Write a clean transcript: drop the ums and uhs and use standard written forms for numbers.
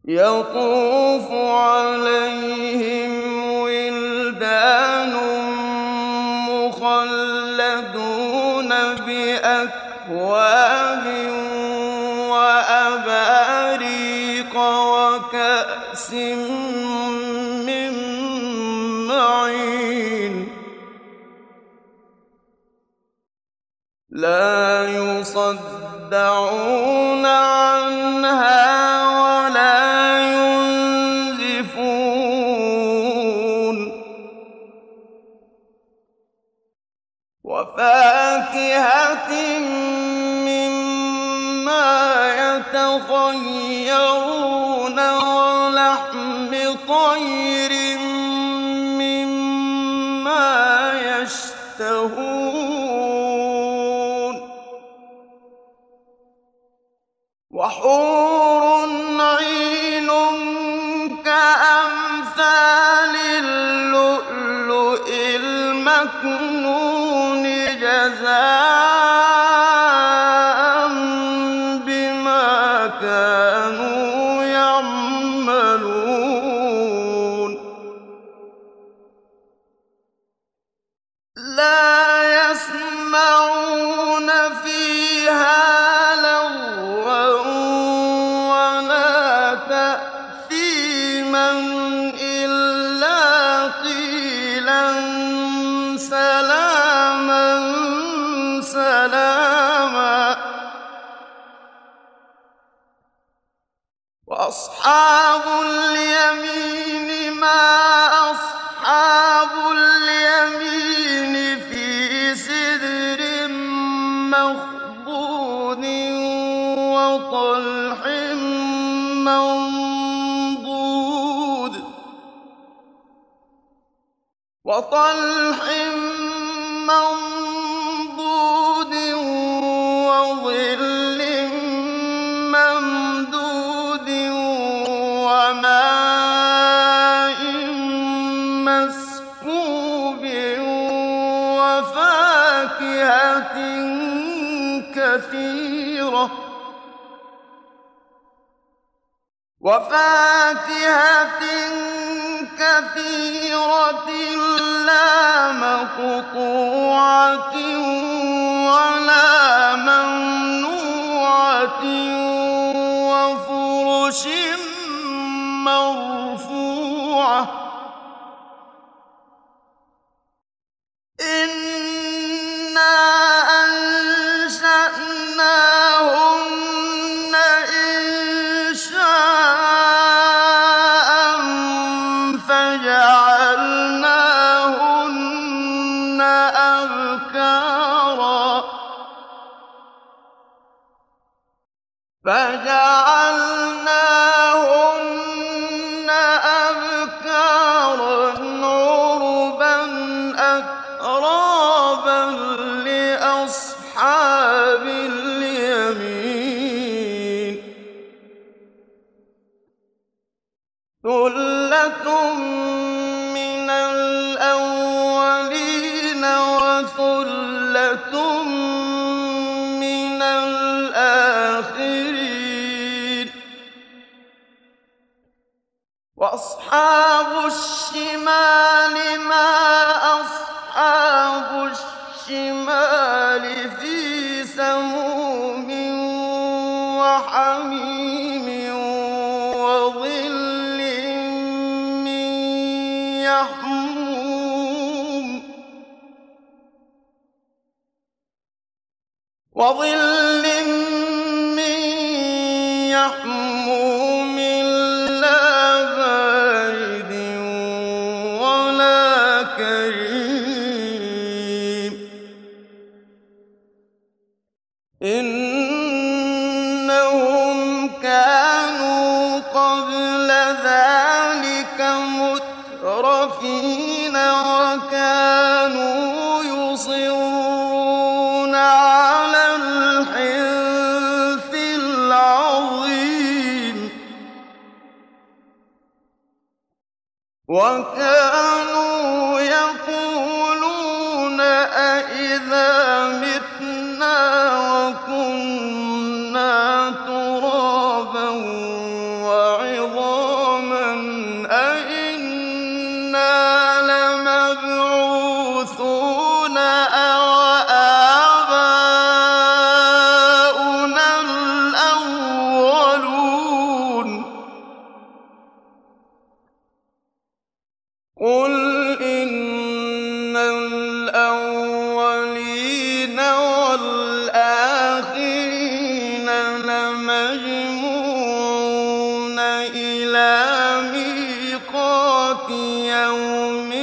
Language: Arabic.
يطوف عليهم ولدان مخلدون بأكواب وأباريق وكأس من معين لا يصدعون عنها ولا ينزفون وفاكهة مما يتخيرون ولحم طير مما يشتهون وحور عين كأمثال اللؤلؤ المكنون جزاء بما كانوا يعملون لا يسمعون فيها لغوا ولا تأثيما إلا قيلا سلاما سلاما وأصحاب اليمين ما أصحاب اليمين في سدر مخضود وطلح منضود وظل ممدود وماء مسكوب وفاكهة كثيرة لا مقطوعة ولا ممنوعة وفرش مرفوعة إنا أنشأناهن إنشاء فجعلناهن أبكارا عربا أترابا لأصحاب اليمين ثلة من الأولين وثلة من الآخرين وأصحاب الشمال ما أصحاب الشمال في سموم وحميم وظل من يحموم لا بارد ولا كريم إنهم كانوا قبل ذلك مترفين وكانوا يصرون على الحنث العظيم وكانوا يقولون أإذا متنا وكنا ترابا وعظاما قُلْ إِنَّ الْأَوَّلِينَ وَالْآخِرِينَ لَمَجْمُوعُونَ إِلَىٰ مِيقَاتِ يَوْمٍ